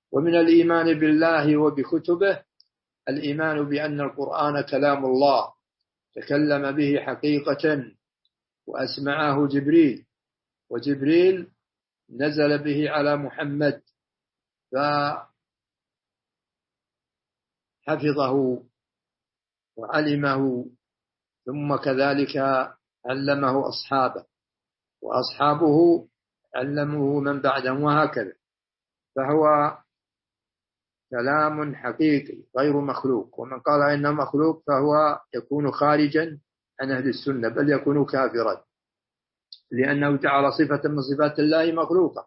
ومن الإيمان بالله وبكتبه الإيمان بأن القرآن كلام الله تكلم به حقيقة وأسمعه جبريل، وجبريل نزل به على محمد فحفظه وعلمه، ثم كذلك علمه أصحابه، وأصحابه علمه من بعدهم، وهكذا. فهو كلام حقيقي غير مخلوق، ومن قال إنه مخلوق فهو يكون خارجا عن أهل السنة، بل يكون كافرا، لأنه جعل صفة من صفات الله مخلوقة.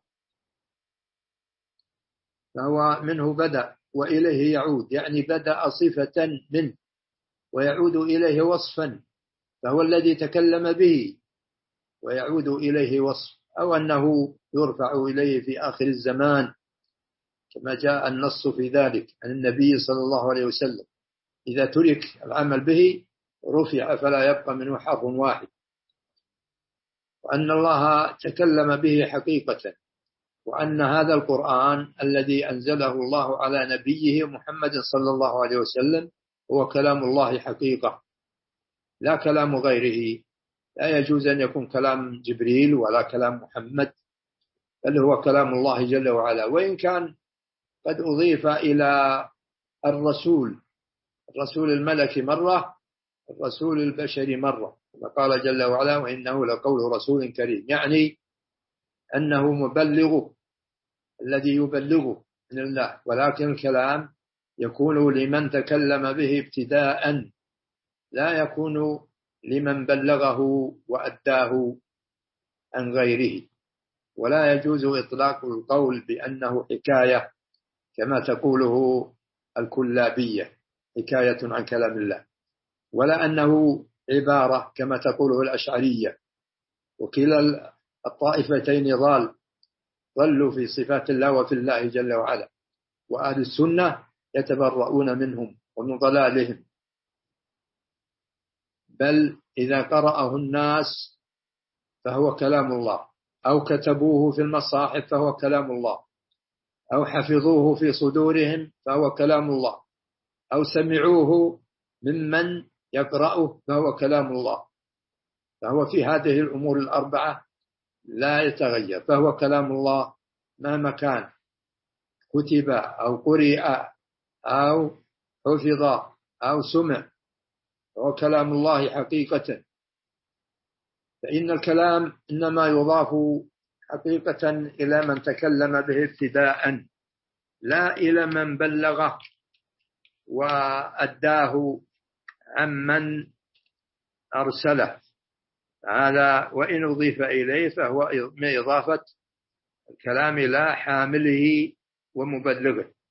فهو منه بدأ وإليه يعود، يعني بدأ صفة منه ويعود إليه وصفا، فهو الذي تكلم به ويعود إليه وصف، أو أنه يرفع إليه في آخر الزمان كما جاء النص في ذلك عن النبي صلى الله عليه وسلم: إذا ترك العمل به رفع فلا يبقى منه حرف واحد. وأن الله تكلم به حقيقة، وأن هذا القرآن الذي أنزله الله على نبيه محمد صلى الله عليه وسلم هو كلام الله حقيقة، لا كلام غيره. لا يجوز أن يكون كلام جبريل ولا كلام محمد، بل هو كلام الله جل وعلا، وإن كان قد أضيف إلى الرسول الملكي مرة، الرسول البشري مرة، كما قال جل وعلا: وإنه لقول رسول كريم، يعني أنه مبلغ الذي يبلغه من الله، ولكن الكلام يكون لمن تكلم به ابتداء، لا يكون لمن بلغه وأداه عن غيره. ولا يجوز إطلاق القول بأنه حكاية كما تقوله الكلابية، حكاية عن كلام الله، ولا أنه عبارة كما تقوله الأشعرية. وكلا الطائفتين ضلوا في صفات الله وفي الله جل وعلا، وأهل السنة يتبرؤون منهم ومن ضلالهم. بل إذا قرأه الناس فهو كلام الله، أو كتبوه في المصاحف فهو كلام الله، أو حفظوه في صدورهم فهو كلام الله، أو سمعوه ممن يقرأه فهو كلام الله. فهو في هذه الأمور الأربعة لا يتغير، فهو كلام الله مهما كان كتب أو قرئ أو حفظ أو سمع، فهو كلام الله حقيقة. فإن الكلام إنما يضاف حقيقة إلى من تكلم به ابتداء، لا إلى من بلغه وأداه عمن أرسله. هذا وإن أضيف إليه فهو من إضافة الكلام إلى حامله ومبلغه.